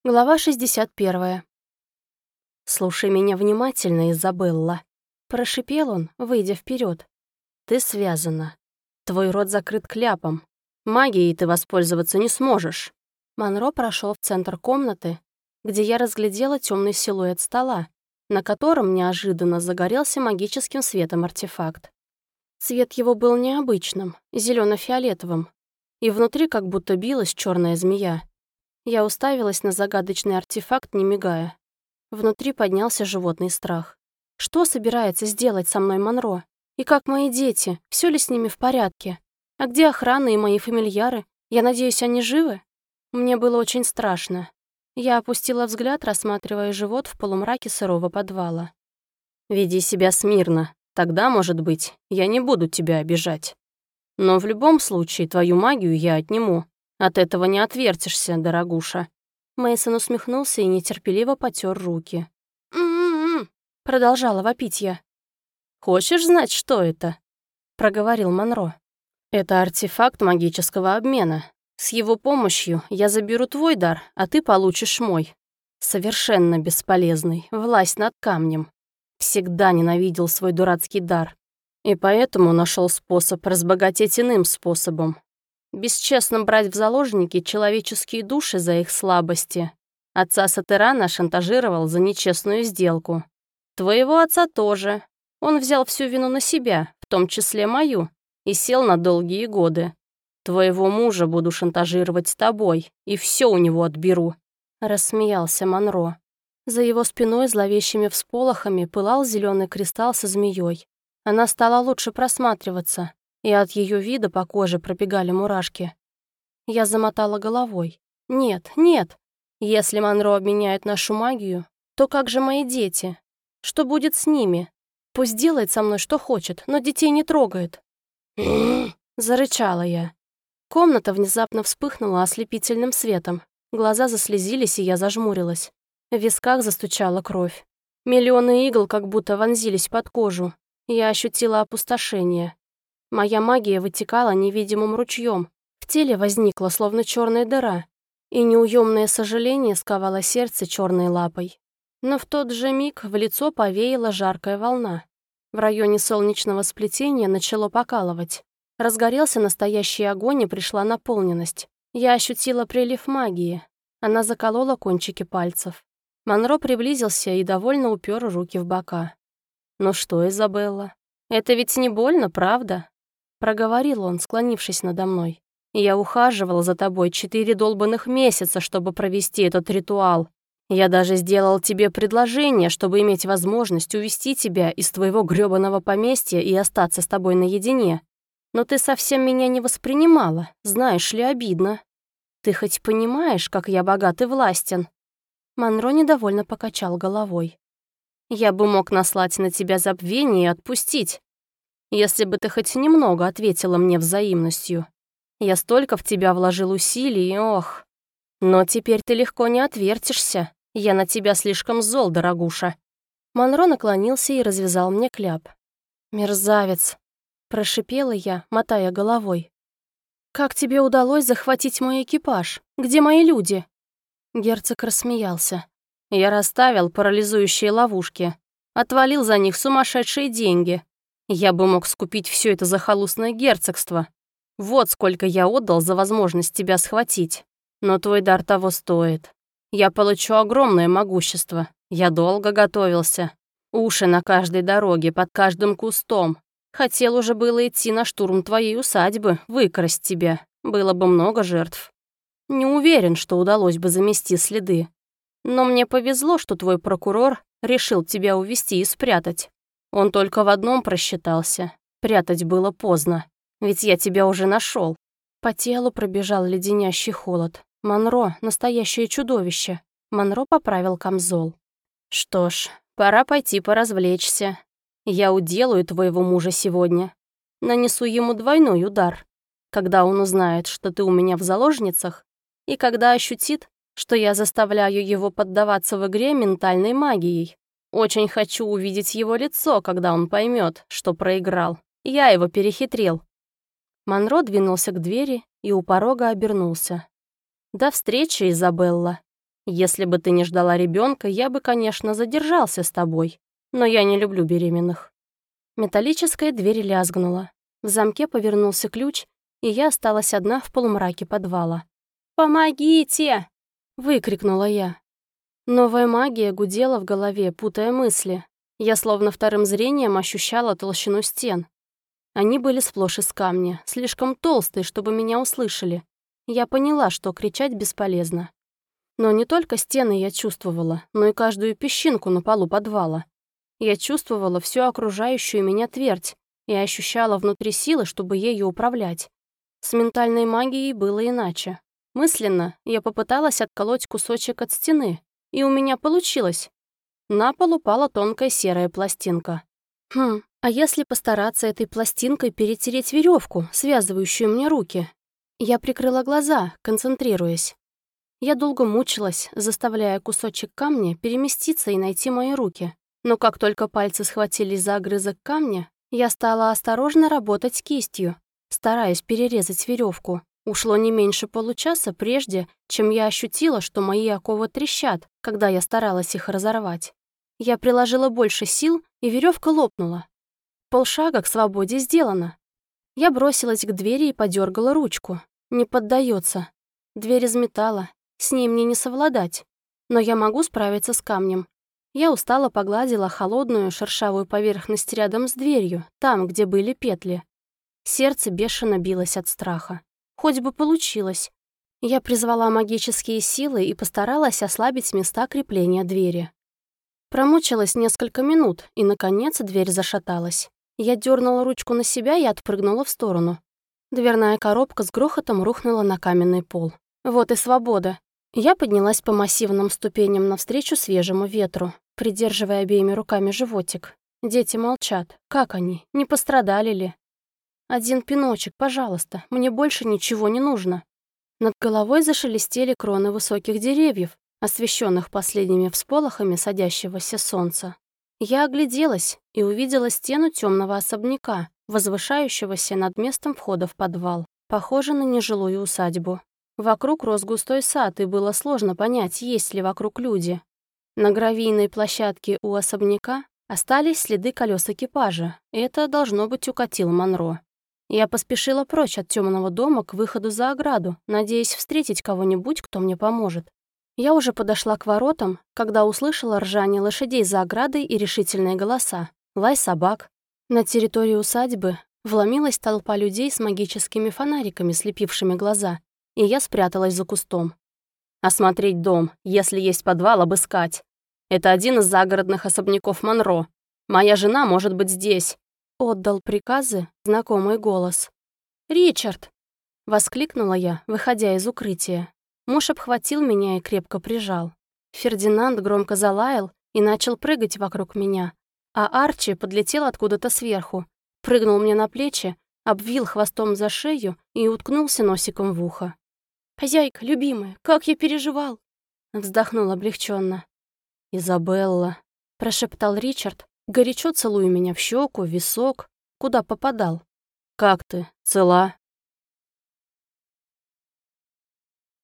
Глава 61. «Слушай меня внимательно, Изабелла», — прошипел он, выйдя вперед. «Ты связана. Твой рот закрыт кляпом. Магией ты воспользоваться не сможешь». Монро прошел в центр комнаты, где я разглядела темный силуэт стола, на котором неожиданно загорелся магическим светом артефакт. Цвет его был необычным, зелено-фиолетовым, и внутри как будто билась черная змея. Я уставилась на загадочный артефакт, не мигая. Внутри поднялся животный страх. Что собирается сделать со мной Монро? И как мои дети? Все ли с ними в порядке? А где охрана и мои фамильяры? Я надеюсь, они живы? Мне было очень страшно. Я опустила взгляд, рассматривая живот в полумраке сырого подвала. «Веди себя смирно. Тогда, может быть, я не буду тебя обижать. Но в любом случае твою магию я отниму. От этого не отвертишься, дорогуша». Мейсон усмехнулся и нетерпеливо потер руки. «М-м-м», продолжала вопить я. «Хочешь знать, что это?» — проговорил Монро. «Это артефакт магического обмена. С его помощью я заберу твой дар, а ты получишь мой. Совершенно бесполезный, власть над камнем. Всегда ненавидел свой дурацкий дар. И поэтому нашел способ разбогатеть иным способом. Бесчестно брать в заложники человеческие души за их слабости. Отца Сатерана шантажировал за нечестную сделку. Твоего отца тоже. Он взял всю вину на себя, в том числе мою, и сел на долгие годы. Твоего мужа буду шантажировать тобой, и все у него отберу», — рассмеялся Монро. За его спиной зловещими всполохами пылал зеленый кристалл со змеей. Она стала лучше просматриваться, и от ее вида по коже пробегали мурашки. Я замотала головой. «Нет, нет. Если Монро обменяет нашу магию, то как же мои дети? Что будет с ними? Пусть делает со мной что хочет, но детей не трогает». Зарычала я. Комната внезапно вспыхнула ослепительным светом. Глаза заслезились, и я зажмурилась. В висках застучала кровь. Миллионы игл как будто вонзились под кожу. Я ощутила опустошение. Моя магия вытекала невидимым ручьем. В теле возникла словно черная дыра, и неуемное сожаление сковало сердце черной лапой. Но в тот же миг в лицо повеяла жаркая волна. В районе солнечного сплетения начало покалывать. Разгорелся настоящий огонь, и пришла наполненность. Я ощутила прилив магии. Она заколола кончики пальцев. Монро приблизился и довольно упер руки в бока. «Ну что, Изабелла, это ведь не больно, правда?» Проговорил он, склонившись надо мной. «Я ухаживал за тобой 4 долбанных месяца, чтобы провести этот ритуал. Я даже сделал тебе предложение, чтобы иметь возможность увести тебя из твоего грёбаного поместья и остаться с тобой наедине. Но ты совсем меня не воспринимала, знаешь ли, обидно. Ты хоть понимаешь, как я богат и властен?» Монро недовольно покачал головой. «Я бы мог наслать на тебя забвение и отпустить, если бы ты хоть немного ответила мне взаимностью. Я столько в тебя вложил усилий, ох. Но теперь ты легко не отвертишься. Я на тебя слишком зол, дорогуша». Монро наклонился и развязал мне кляп. «Мерзавец», — прошипела я, мотая головой. «Как тебе удалось захватить мой экипаж? Где мои люди?» Герцог рассмеялся. «Я расставил парализующие ловушки. Отвалил за них сумасшедшие деньги. Я бы мог скупить все это захолустное герцогство. Вот сколько я отдал за возможность тебя схватить. Но твой дар того стоит. Я получу огромное могущество. Я долго готовился. Уши на каждой дороге, под каждым кустом. Хотел уже было идти на штурм твоей усадьбы, выкрасть тебя. Было бы много жертв. Не уверен, что удалось бы замести следы. Но мне повезло, что твой прокурор решил тебя увести и спрятать. Он только в одном просчитался. Прятать было поздно, ведь я тебя уже нашел. По телу пробежал леденящий холод. Монро — настоящее чудовище. Монро поправил камзол. «Что ж, пора пойти поразвлечься. Я уделаю твоего мужа сегодня. Нанесу ему двойной удар. Когда он узнает, что ты у меня в заложницах, и когда ощутит, что я заставляю его поддаваться в игре ментальной магией. Очень хочу увидеть его лицо, когда он поймет, что проиграл. Я его перехитрил». Монро двинулся к двери и у порога обернулся. «До встречи, Изабелла». Если бы ты не ждала ребенка, я бы, конечно, задержался с тобой, но я не люблю беременных». Металлическая дверь лязгнула. В замке повернулся ключ, и я осталась одна в полумраке подвала. «Помогите!» — выкрикнула я. Новая магия гудела в голове, путая мысли. Я словно вторым зрением ощущала толщину стен. Они были сплошь из камня, слишком толстые, чтобы меня услышали. Я поняла, что кричать бесполезно. Но не только стены я чувствовала, но и каждую песчинку на полу подвала. Я чувствовала всю окружающую меня твердь и ощущала внутри силы, чтобы ею управлять. С ментальной магией было иначе. Мысленно я попыталась отколоть кусочек от стены, и у меня получилось. На пол упала тонкая серая пластинка. А если постараться этой пластинкой перетереть веревку, связывающую мне руки? Я прикрыла глаза, концентрируясь. Я долго мучилась, заставляя кусочек камня переместиться и найти мои руки. Но как только пальцы схватились за огрызок камня, я стала осторожно работать кистью, стараясь перерезать веревку. Ушло не меньше получаса, прежде чем я ощутила, что мои оковы трещат, когда я старалась их разорвать. Я приложила больше сил, и веревка лопнула. Полшага к свободе сделано. Я бросилась к двери и подергала ручку. Не поддается. Дверь из металла, с ней мне не совладать. Но я могу справиться с камнем. Я устало погладила холодную шершавую поверхность рядом с дверью, там, где были петли. Сердце бешено билось от страха. Хоть бы получилось. Я призвала магические силы и постаралась ослабить места крепления двери. Промучилась несколько минут, и, наконец, дверь зашаталась. Я дернула ручку на себя и отпрыгнула в сторону. Дверная коробка с грохотом рухнула на каменный пол. Вот и свобода. Я поднялась по массивным ступеням навстречу свежему ветру, придерживая обеими руками животик. Дети молчат. Как они? Не пострадали ли? Один пиночек, пожалуйста, мне больше ничего не нужно. Над головой зашелестели кроны высоких деревьев, освещенных последними всполохами садящегося солнца. Я огляделась и увидела стену темного особняка, возвышающегося над местом входа в подвал, похоже на нежилую усадьбу. Вокруг рос густой сад, и было сложно понять, есть ли вокруг люди. На гравийной площадке у особняка остались следы колес экипажа. Это, должно быть, укатил Монро. Я поспешила прочь от темного дома к выходу за ограду, надеясь встретить кого-нибудь, кто мне поможет. Я уже подошла к воротам, когда услышала ржание лошадей за оградой и решительные голоса, лай собак. На территорию усадьбы вломилась толпа людей с магическими фонариками, слепившими глаза, и я спряталась за кустом. «Осмотреть дом, если есть подвал, обыскать. Это один из загородных особняков Монро. Моя жена может быть здесь», — отдал приказы знакомый голос. «Ричард!» — воскликнула я, выходя из укрытия. Муж обхватил меня и крепко прижал. Фердинанд громко залаял и начал прыгать вокруг меня, а Арчи подлетел откуда-то сверху, прыгнул мне на плечи, обвил хвостом за шею и уткнулся носиком в ухо. «Хозяйка, любимая, как я переживал!» Вздохнул облегченно. «Изабелла», — прошептал Ричард, горячо целуя меня в щеку, в висок, куда попадал. «Как ты? Цела?»